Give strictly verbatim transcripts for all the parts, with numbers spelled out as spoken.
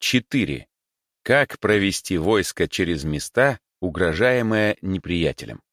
четыре. Как провести войско через места, угрожаемые неприятелем?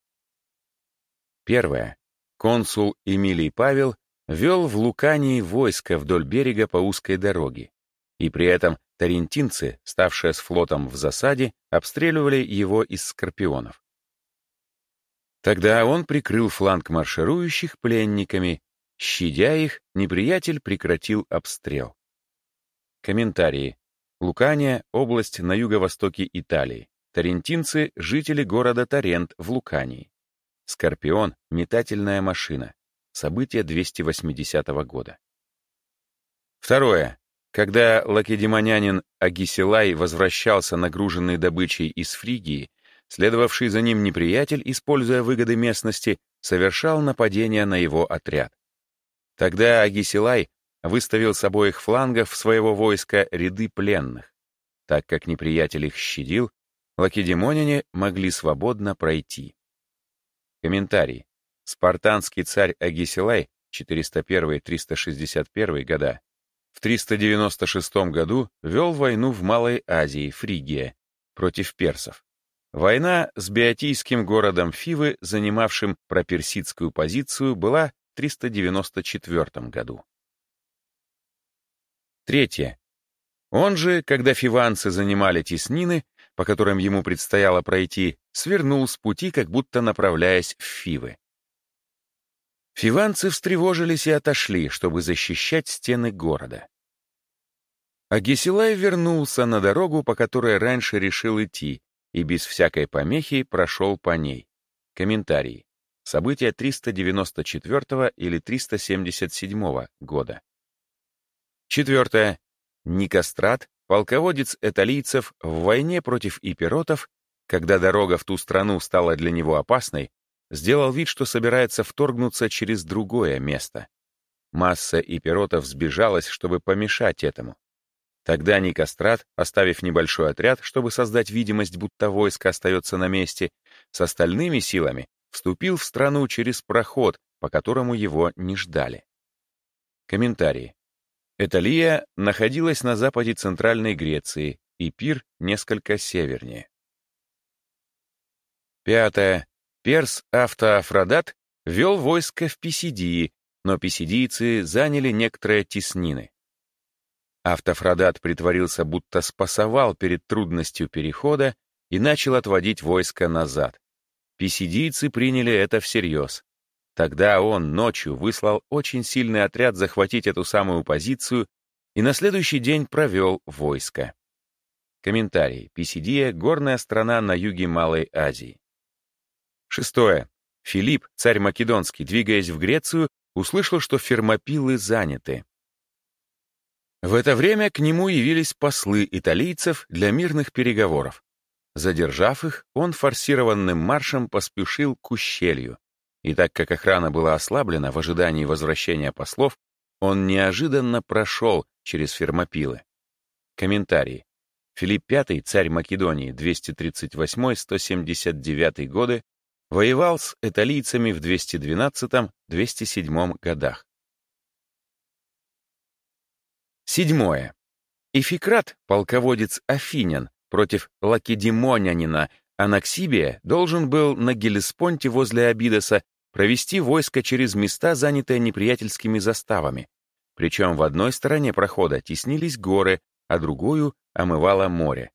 Первое. Консул Эмилий Павел вел в Лукании войско вдоль берега по узкой дороге, и при этом тарентинцы, ставшие с флотом в засаде, обстреливали его из скорпионов. Тогда он прикрыл фланг марширующих пленниками. Щадя их, неприятель прекратил обстрел. Комментарии. Лукания — область на юго-востоке Италии. Тарентинцы — жители города Тарент в Лукании. Скорпион — метательная машина. Событие двести восьмидесятого года. Второе. Когда лакедемонянин Агисилай возвращался нагруженный добычей из Фригии, следовавший за ним неприятель, используя выгоды местности, совершал нападение на его отряд. Тогда Агисилай выставил с обоих флангов своего войска ряды пленных. Так как неприятель их щадил, лакедемоняне могли свободно пройти. Комментарий. Спартанский царь Агисилай четыреста первый — триста шестьдесят первый года в триста девяносто шестом году вел войну в Малой Азии, Фригия, против персов. Война с биотийским городом Фивы, занимавшим проперсидскую позицию, была в триста девяносто четвёртом году. Третье. Он же, когда фиванцы занимали теснины, по которым ему предстояло пройти, свернул с пути, как будто направляясь в Фивы. Фиванцы встревожились и отошли, чтобы защищать стены города. Агисилай вернулся на дорогу, по которой раньше решил идти, и без всякой помехи прошел по ней. Комментарий. События триста девяносто четвёртого или триста семьдесят седьмого года. Четвертое. Никострат, полководец эталийцев в войне против ипиротов, когда дорога в ту страну стала для него опасной, сделал вид, что собирается вторгнуться через другое место. Масса ипиротов сбежалась, чтобы помешать этому. Тогда Никострат, оставив небольшой отряд, чтобы создать видимость, будто войско остается на месте, с остальными силами вступил в страну через проход, по которому его не ждали. Комментарии. Эталия находилась на западе Центральной Греции, Ипир несколько севернее. Пятое. Перс Автоафродат вел войско в Писидии, но писидийцы заняли некоторые теснины. Автофродат притворился, будто спасовал перед трудностью перехода и начал отводить войско назад. Писидийцы приняли это всерьез. Тогда он ночью выслал очень сильный отряд захватить эту самую позицию и на следующий день провел войско. Комментарий. Писидия — горная страна на юге Малой Азии. Шестое. Филипп, царь Македонский, двигаясь в Грецию, услышал, что Фермопилы заняты. В это время к нему явились послы италийцев для мирных переговоров. Задержав их, он форсированным маршем поспешил к ущелью. И так как охрана была ослаблена в ожидании возвращения послов, он неожиданно прошел через Фермопилы. Комментарий. Филипп Пятый, царь Македонии, двести тридцать восьмой — сто семьдесят девятый годы, воевал с италийцами в двести двенадцатом — двести седьмом годах. Седьмое. Ификрат, полководец афинян, против лакедемонянина Анаксибия должен был на Геллеспонте возле Абидоса провести войско через места, занятые неприятельскими заставами. Причем в одной стороне прохода теснились горы, а другую омывало море.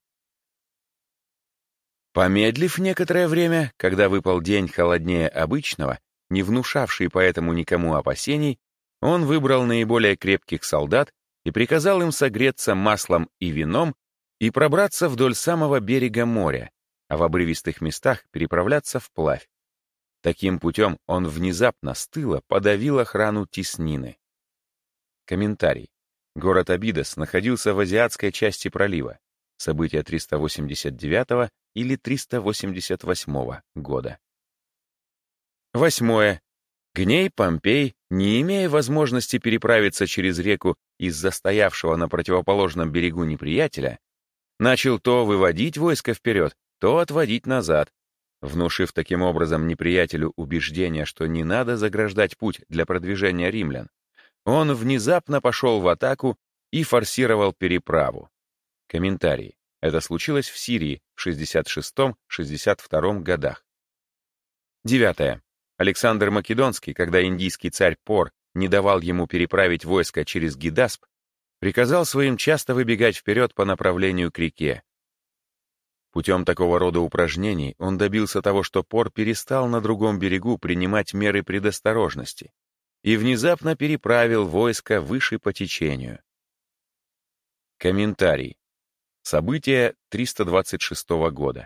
Помедлив некоторое время, когда выпал день холоднее обычного, не внушавший поэтому никому опасений, он выбрал наиболее крепких солдат и приказал им согреться маслом и вином и пробраться вдоль самого берега моря, а в обрывистых местах переправляться вплавь. Таким путем он внезапно с тыла подавил охрану теснины. Комментарий. Город Абидос находился в азиатской части пролива. События триста восемьдесят девятого или триста восемьдесят восьмого года. Восьмое. Гней Помпей, не имея возможности переправиться через реку из-за стоявшего на противоположном берегу неприятеля, начал то выводить войско вперед, то отводить назад, внушив таким образом неприятелю убеждение, что не надо заграждать путь для продвижения римлян. Он внезапно пошел в атаку и форсировал переправу. Комментарий. Это случилось в Сирии в шестьдесят шестом — шестьдесят втором годах. Девятое. Александр Македонский, когда индийский царь Пор не давал ему переправить войско через Гидасп, приказал своим часто выбегать вперед по направлению к реке. Путем такого рода упражнений он добился того, что Пор перестал на другом берегу принимать меры предосторожности и внезапно переправил войско выше по течению. Комментарий. События триста двадцать шестого года.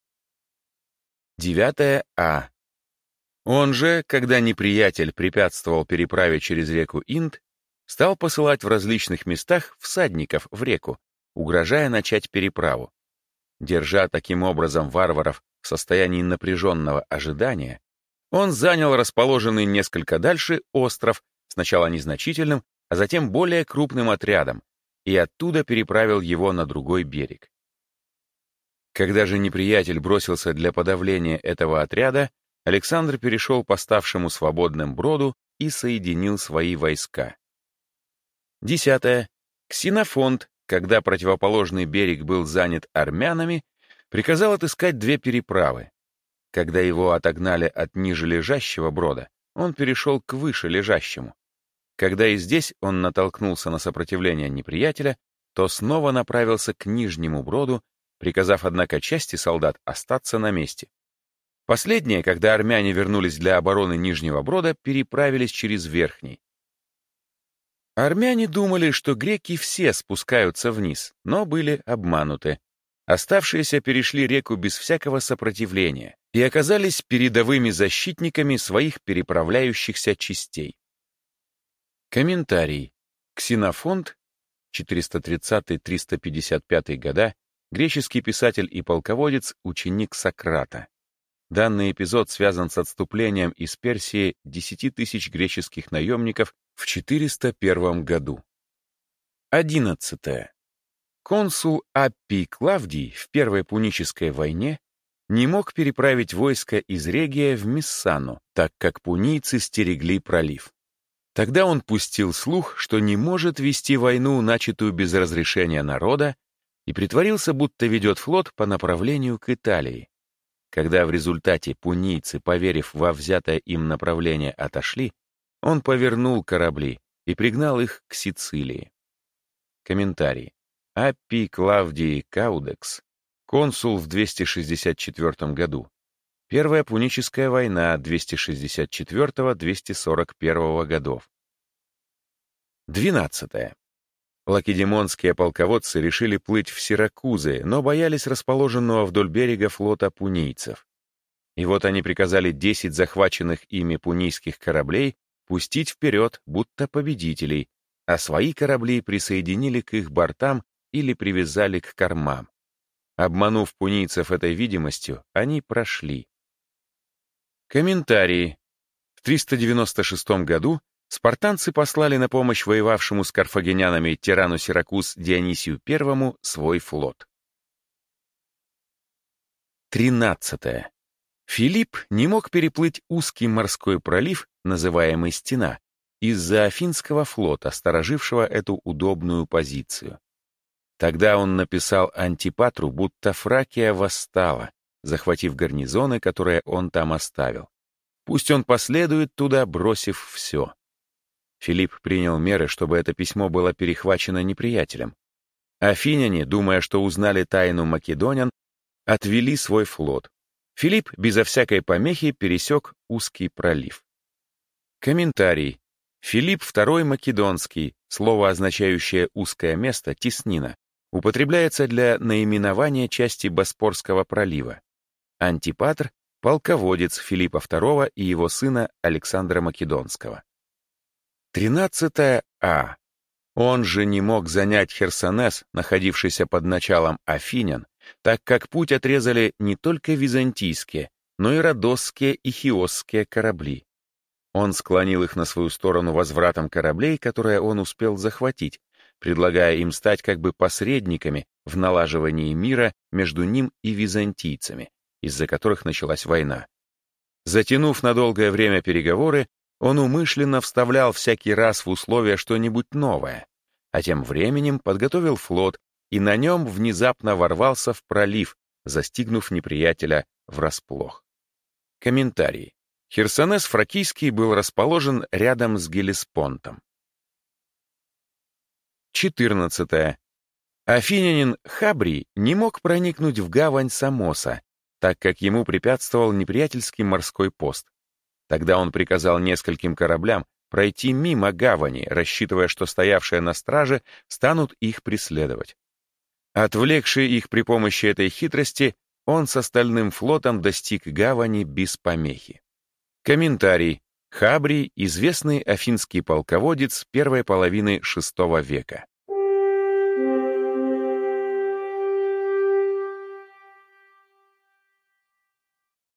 Девятое А. Он же, когда неприятель препятствовал переправе через реку Инд, стал посылать в различных местах всадников в реку, угрожая начать переправу. Держа таким образом варваров в состоянии напряженного ожидания, он занял расположенный несколько дальше остров, сначала незначительным, а затем более крупным отрядом, и оттуда переправил его на другой берег. Когда же неприятель бросился для подавления этого отряда, Александр перешел по ставшему свободным броду и соединил свои войска. Десятое. Ксенофонт, когда противоположный берег был занят армянами, приказал отыскать две переправы. Когда его отогнали от ниже лежащего брода, он перешел к выше лежащему. Когда и здесь он натолкнулся на сопротивление неприятеля, то снова направился к нижнему броду, приказав, однако, части солдат остаться на месте. Последние, когда армяне вернулись для обороны нижнего брода, переправились через верхний. Армяне думали, что греки все спускаются вниз, но были обмануты. Оставшиеся перешли реку без всякого сопротивления и оказались передовыми защитниками своих переправляющихся частей. Комментарий. Ксенофонт, четыреста тридцатый — триста пятьдесят пятый года, греческий писатель и полководец, ученик Сократа. Данный эпизод связан с отступлением из Персии десяти тысяч греческих наемников в четыреста первом году. Одиннадцатое. Консул Аппий Клавдий в Первой Пунической войне не мог переправить войско из Регия в Мессану, так как пунийцы стерегли пролив. Тогда он пустил слух, что не может вести войну, начатую без разрешения народа, и притворился, будто ведет флот по направлению к Италии. Когда в результате пунийцы, поверив во взятое им направление, отошли, он повернул корабли и пригнал их к Сицилии. Комментарий. Аппий Клавдий Каудекс, консул в двести шестьдесят четвёртом году. Первая Пуническая война двести шестьдесят четвёртого — двести сорок первого годов. Двенадцатое. Лакедемонские полководцы решили плыть в Сиракузы, но боялись расположенного вдоль берега флота пунийцев. И вот они приказали десять захваченных ими пунийских кораблей пустить вперед, будто победителей, а свои корабли присоединили к их бортам или привязали к кормам. Обманув пунийцев этой видимостью, они прошли. Комментарии. В триста девяносто шестом году спартанцы послали на помощь воевавшему с карфагенянами тирану Сиракуз Дионисию Первому свой флот. Тринадцатое. Филипп не мог переплыть узкий морской пролив, называемый Стена, из-за Афинского флота, сторожившего эту удобную позицию. Тогда он написал Антипатру, будто Фракия восстала, захватив гарнизоны, которые он там оставил. Пусть он последует туда, бросив все. Филипп принял меры, чтобы это письмо было перехвачено неприятелем. Афиняне, думая, что узнали тайну македонян, отвели свой флот. Филипп безо всякой помехи пересек узкий пролив. Комментарий. Филипп второй Македонский, слово, означающее «узкое место», теснина, употребляется для наименования части Боспорского пролива. Антипатр — полководец Филиппа второго и его сына Александра Македонского. Тринадцатое А. Он же не мог занять Херсонес, находившийся под началом афинян, так как путь отрезали не только византийские, но и родосские и хиосские корабли. Он склонил их на свою сторону возвратом кораблей, которые он успел захватить, предлагая им стать как бы посредниками в налаживании мира между ним и византийцами, из-за которых началась война. Затянув на долгое время переговоры, он умышленно вставлял всякий раз в условия что-нибудь новое, а тем временем подготовил флот и на нем внезапно ворвался в пролив, застигнув неприятеля врасплох. Комментарий. Херсонес Фракийский был расположен рядом с Геллеспонтом. четырнадцатое. Афинянин Хабрий не мог проникнуть в гавань Самоса, так как ему препятствовал неприятельский морской пост. Тогда он приказал нескольким кораблям пройти мимо гавани, рассчитывая, что стоявшие на страже станут их преследовать. Отвлекший их при помощи этой хитрости, он с остальным флотом достиг гавани без помехи. Комментарий. Хабрий — известный афинский полководец первой половины шестого века.